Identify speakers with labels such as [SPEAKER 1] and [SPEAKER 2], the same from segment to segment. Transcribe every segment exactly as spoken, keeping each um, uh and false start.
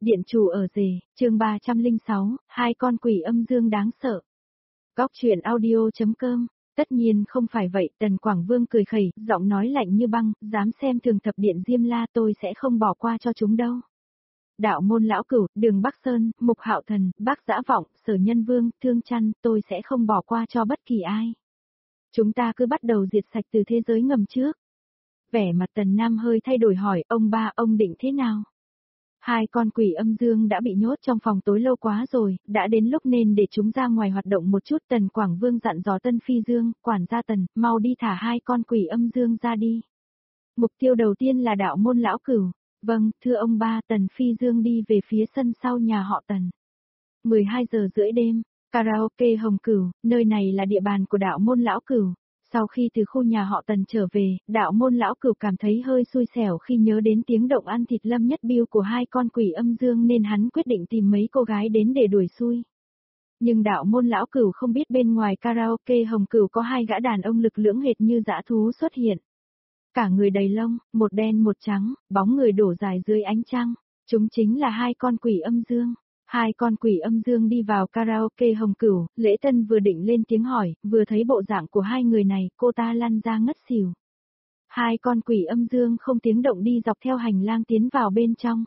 [SPEAKER 1] Điện chủ ở rể, chương ba trăm lẻ sáu, hai con quỷ âm dương đáng sợ. Góc truyện audio.com, tất nhiên không phải vậy, Tần Quảng Vương cười khẩy, giọng nói lạnh như băng, dám xem thường thập điện Diêm La tôi sẽ không bỏ qua cho chúng đâu. Đạo môn lão cửu, Đường Bắc Sơn, Mục Hạo Thần, Bác Dã Vọng, Sở Nhân Vương, Thương Chăn, tôi sẽ không bỏ qua cho bất kỳ ai. Chúng ta cứ bắt đầu diệt sạch từ thế giới ngầm trước. Vẻ mặt Tần Nam hơi thay đổi hỏi, ông ba, ông định thế nào? Hai con quỷ âm dương đã bị nhốt trong phòng tối lâu quá rồi, đã đến lúc nên để chúng ra ngoài hoạt động một chút. Tần Quảng Vương dặn dò Tân Phi Dương, quản gia Tần, mau đi thả hai con quỷ âm dương ra đi. Mục tiêu đầu tiên là đạo môn lão cửu. Vâng, thưa ông ba. Tần Phi Dương đi về phía sân sau nhà họ Tần. mười hai giờ rưỡi đêm, karaoke Hồng Cửu, nơi này là địa bàn của đạo môn lão cửu. Sau khi từ khu nhà họ Tần trở về, đạo môn lão cửu cảm thấy hơi xui xẻo khi nhớ đến tiếng động ăn thịt Lâm Nhất Biêu của hai con quỷ âm dương nên hắn quyết định tìm mấy cô gái đến để đuổi xui. Nhưng đạo môn lão cửu không biết bên ngoài karaoke Hồng Cửu có hai gã đàn ông lực lưỡng hệt như dã thú xuất hiện. Cả người đầy lông, một đen một trắng, bóng người đổ dài dưới ánh trăng. Chúng chính là hai con quỷ âm dương. Hai con quỷ âm dương đi vào karaoke Hồng Cửu, Lễ Tân vừa định lên tiếng hỏi, vừa thấy bộ dạng của hai người này, cô ta lăn ra ngất xỉu. Hai con quỷ âm dương không tiếng động đi dọc theo hành lang tiến vào bên trong.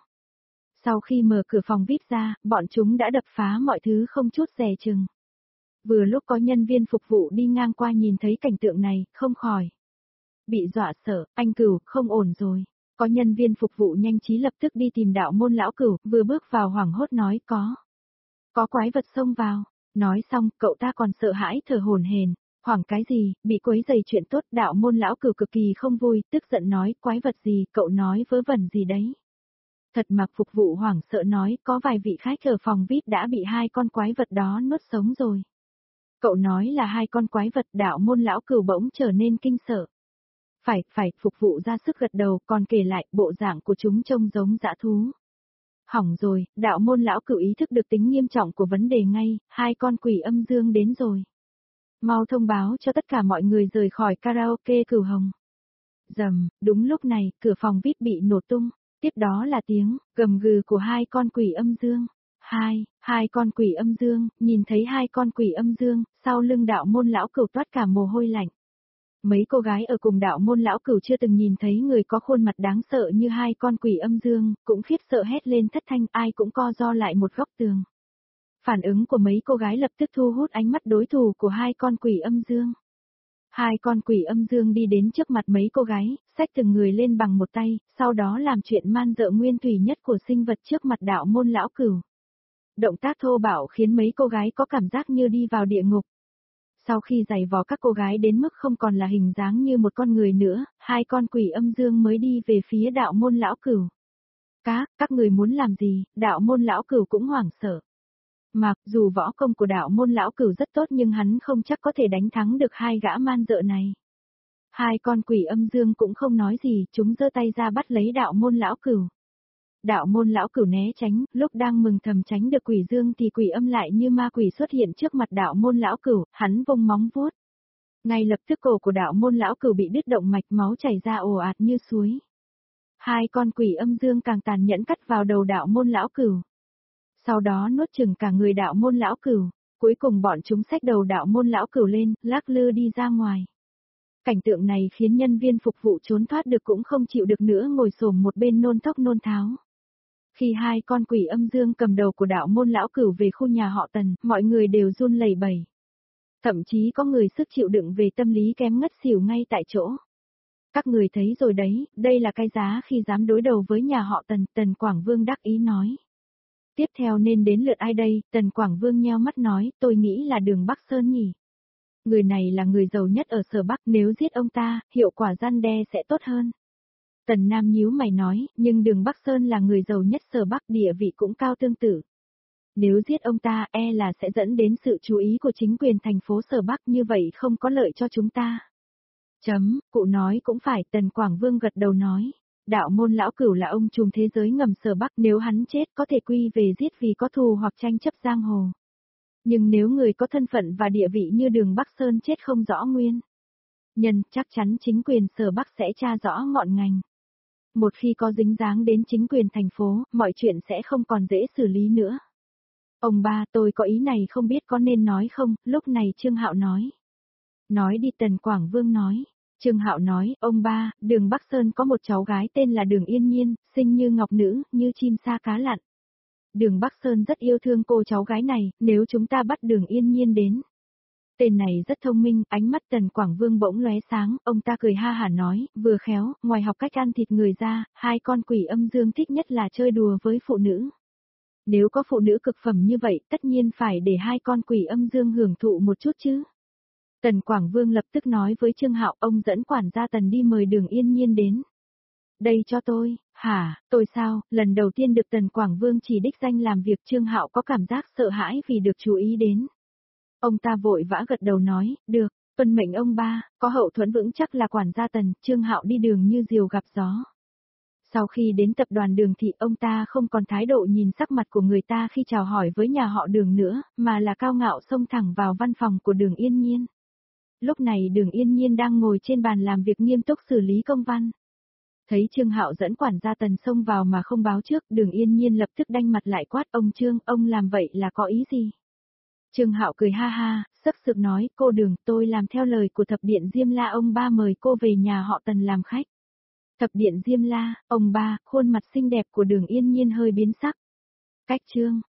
[SPEAKER 1] Sau khi mở cửa phòng vi ai pi ra, bọn chúng đã đập phá mọi thứ không chút dè chừng. Vừa lúc có nhân viên phục vụ đi ngang qua nhìn thấy cảnh tượng này, không khỏi bị dọa sợ, anh Cửu, không ổn rồi. Có nhân viên phục vụ nhanh trí lập tức đi tìm đạo môn lão cửu, vừa bước vào hoảng hốt nói có. Có quái vật xông vào. Nói xong, cậu ta còn sợ hãi thở hổn hển. Hoảng cái gì, bị quấy rầy chuyện tốt. Đạo môn lão cửu cực kỳ không vui, tức giận nói, quái vật gì, cậu nói vớ vẩn gì đấy. Thật mặc phục vụ hoảng sợ nói, có vài vị khách ở phòng vi ai pi đã bị hai con quái vật đó nuốt sống rồi. Cậu nói là hai con quái vật. Đạo môn lão cửu bỗng trở nên kinh sợ. Phải, phải, phục vụ ra sức gật đầu, còn kể lại, bộ dạng của chúng trông giống dã thú. Hỏng rồi, đạo môn lão cửu ý thức được tính nghiêm trọng của vấn đề ngay, hai con quỷ âm dương đến rồi. Mau thông báo cho tất cả mọi người rời khỏi karaoke Cửu Hồng. Rầm, đúng lúc này, cửa phòng vi ai pi bị nổ tung, tiếp đó là tiếng gầm gừ của hai con quỷ âm dương. Hai, hai con quỷ âm dương, nhìn thấy hai con quỷ âm dương, sau lưng đạo môn lão cửu toát cả mồ hôi lạnh. Mấy cô gái ở cùng đạo môn lão cửu chưa từng nhìn thấy người có khuôn mặt đáng sợ như hai con quỷ âm dương, cũng khiếp sợ hét lên thất thanh, ai cũng co ro lại một góc tường. Phản ứng của mấy cô gái lập tức thu hút ánh mắt đối thủ của hai con quỷ âm dương. Hai con quỷ âm dương đi đến trước mặt mấy cô gái, xách từng người lên bằng một tay, sau đó làm chuyện man dợ nguyên thủy nhất của sinh vật trước mặt đạo môn lão cửu. Động tác thô bạo khiến mấy cô gái có cảm giác như đi vào địa ngục. Sau khi giày vò các cô gái đến mức không còn là hình dáng như một con người nữa, hai con quỷ âm dương mới đi về phía đạo môn lão cửu. Các, các người muốn làm gì? Đạo môn lão cửu cũng hoảng sợ. Mặc dù võ công của đạo môn lão cửu rất tốt nhưng hắn không chắc có thể đánh thắng được hai gã man dợ này. Hai con quỷ âm dương cũng không nói gì, chúng giơ tay ra bắt lấy đạo môn lão cửu. Đạo môn lão cửu né tránh, lúc đang mừng thầm tránh được quỷ dương thì quỷ âm lại như ma quỷ xuất hiện trước mặt đạo môn lão cửu, hắn vung móng vuốt. Ngay lập tức cổ của đạo môn lão cửu bị đứt động mạch, máu chảy ra ồ ạt như suối. Hai con quỷ âm dương càng tàn nhẫn cắt vào đầu đạo môn lão cửu. Sau đó nuốt chửng cả người đạo môn lão cửu, cuối cùng bọn chúng xách đầu đạo môn lão cửu lên, lắc lư đi ra ngoài. Cảnh tượng này khiến nhân viên phục vụ trốn thoát được cũng không chịu được nữa, ngồi xổm một bên nôn thốc nôn tháo. Khi hai con quỷ âm dương cầm đầu của đạo môn lão cửu về khu nhà họ Tần, mọi người đều run lẩy bẩy. Thậm chí có người sức chịu đựng về tâm lý kém ngất xỉu ngay tại chỗ. Các người thấy rồi đấy, đây là cái giá khi dám đối đầu với nhà họ Tần, Tần Quảng Vương đắc ý nói. Tiếp theo nên đến lượt ai đây? Tần Quảng Vương nheo mắt nói, tôi nghĩ là Đường Bắc Sơn nhỉ. Người này là người giàu nhất ở Sở Bắc, nếu giết ông ta, hiệu quả răn đe sẽ tốt hơn. Tần Nam nhíu mày nói, nhưng Đường Bắc Sơn là người giàu nhất Sở Bắc, địa vị cũng cao tương tự. Nếu giết ông ta, e là sẽ dẫn đến sự chú ý của chính quyền thành phố Sở Bắc, như vậy không có lợi cho chúng ta. Chấm, cụ nói cũng phải, Tần Quảng Vương gật đầu nói. Đạo môn lão cửu là ông trùm thế giới ngầm Sở Bắc, nếu hắn chết có thể quy về giết vì có thù hoặc tranh chấp giang hồ. Nhưng nếu người có thân phận và địa vị như Đường Bắc Sơn chết không rõ nguyên nhân, chắc chắn chính quyền Sở Bắc sẽ tra rõ ngọn ngành. Một khi có dính dáng đến chính quyền thành phố, mọi chuyện sẽ không còn dễ xử lý nữa. Ông ba, tôi có ý này không biết có nên nói không, lúc này Trương Hạo nói. Nói đi, Tần Quảng Vương nói. Trương Hạo nói, ông ba, Đường Bắc Sơn có một cháu gái tên là Đường Yên Nhiên, xinh như ngọc nữ, như chim sa cá lặn. Đường Bắc Sơn rất yêu thương cô cháu gái này, nếu chúng ta bắt Đường Yên Nhiên đến. Tên này rất thông minh, ánh mắt Tần Quảng Vương bỗng lóe sáng, ông ta cười ha hả nói, vừa khéo, ngoài học cách ăn thịt người ra, hai con quỷ âm dương thích nhất là chơi đùa với phụ nữ. Nếu có phụ nữ cực phẩm như vậy, tất nhiên phải để hai con quỷ âm dương hưởng thụ một chút chứ. Tần Quảng Vương lập tức nói với Trương Hạo, ông dẫn quản gia Tần đi mời Đường Yên Nhiên đến. Đây cho tôi, hả, tôi sao, lần đầu tiên được Tần Quảng Vương chỉ đích danh làm việc, Trương Hạo có cảm giác sợ hãi vì được chú ý đến. Ông ta vội vã gật đầu nói, được, tuân mệnh ông ba, có hậu thuẫn vững chắc là quản gia Tần, Trương Hạo đi đường như diều gặp gió. Sau khi đến tập đoàn Đường Thị, ông ta không còn thái độ nhìn sắc mặt của người ta khi chào hỏi với nhà họ Đường nữa, mà là cao ngạo xông thẳng vào văn phòng của Đường Yên Nhiên. Lúc này Đường Yên Nhiên đang ngồi trên bàn làm việc nghiêm túc xử lý công văn. Thấy Trương Hạo dẫn quản gia Tần xông vào mà không báo trước, Đường Yên Nhiên lập tức đanh mặt lại quát, ông Trương, ông làm vậy là có ý gì? Trương Hạo cười ha ha, sấp sực nói, cô Đường, tôi làm theo lời của thập điện Diêm La, ông ba mời cô về nhà họ Tần làm khách. Thập điện Diêm La, ông ba, khuôn mặt xinh đẹp của Đường Yên Nhiên hơi biến sắc. Cách Trương,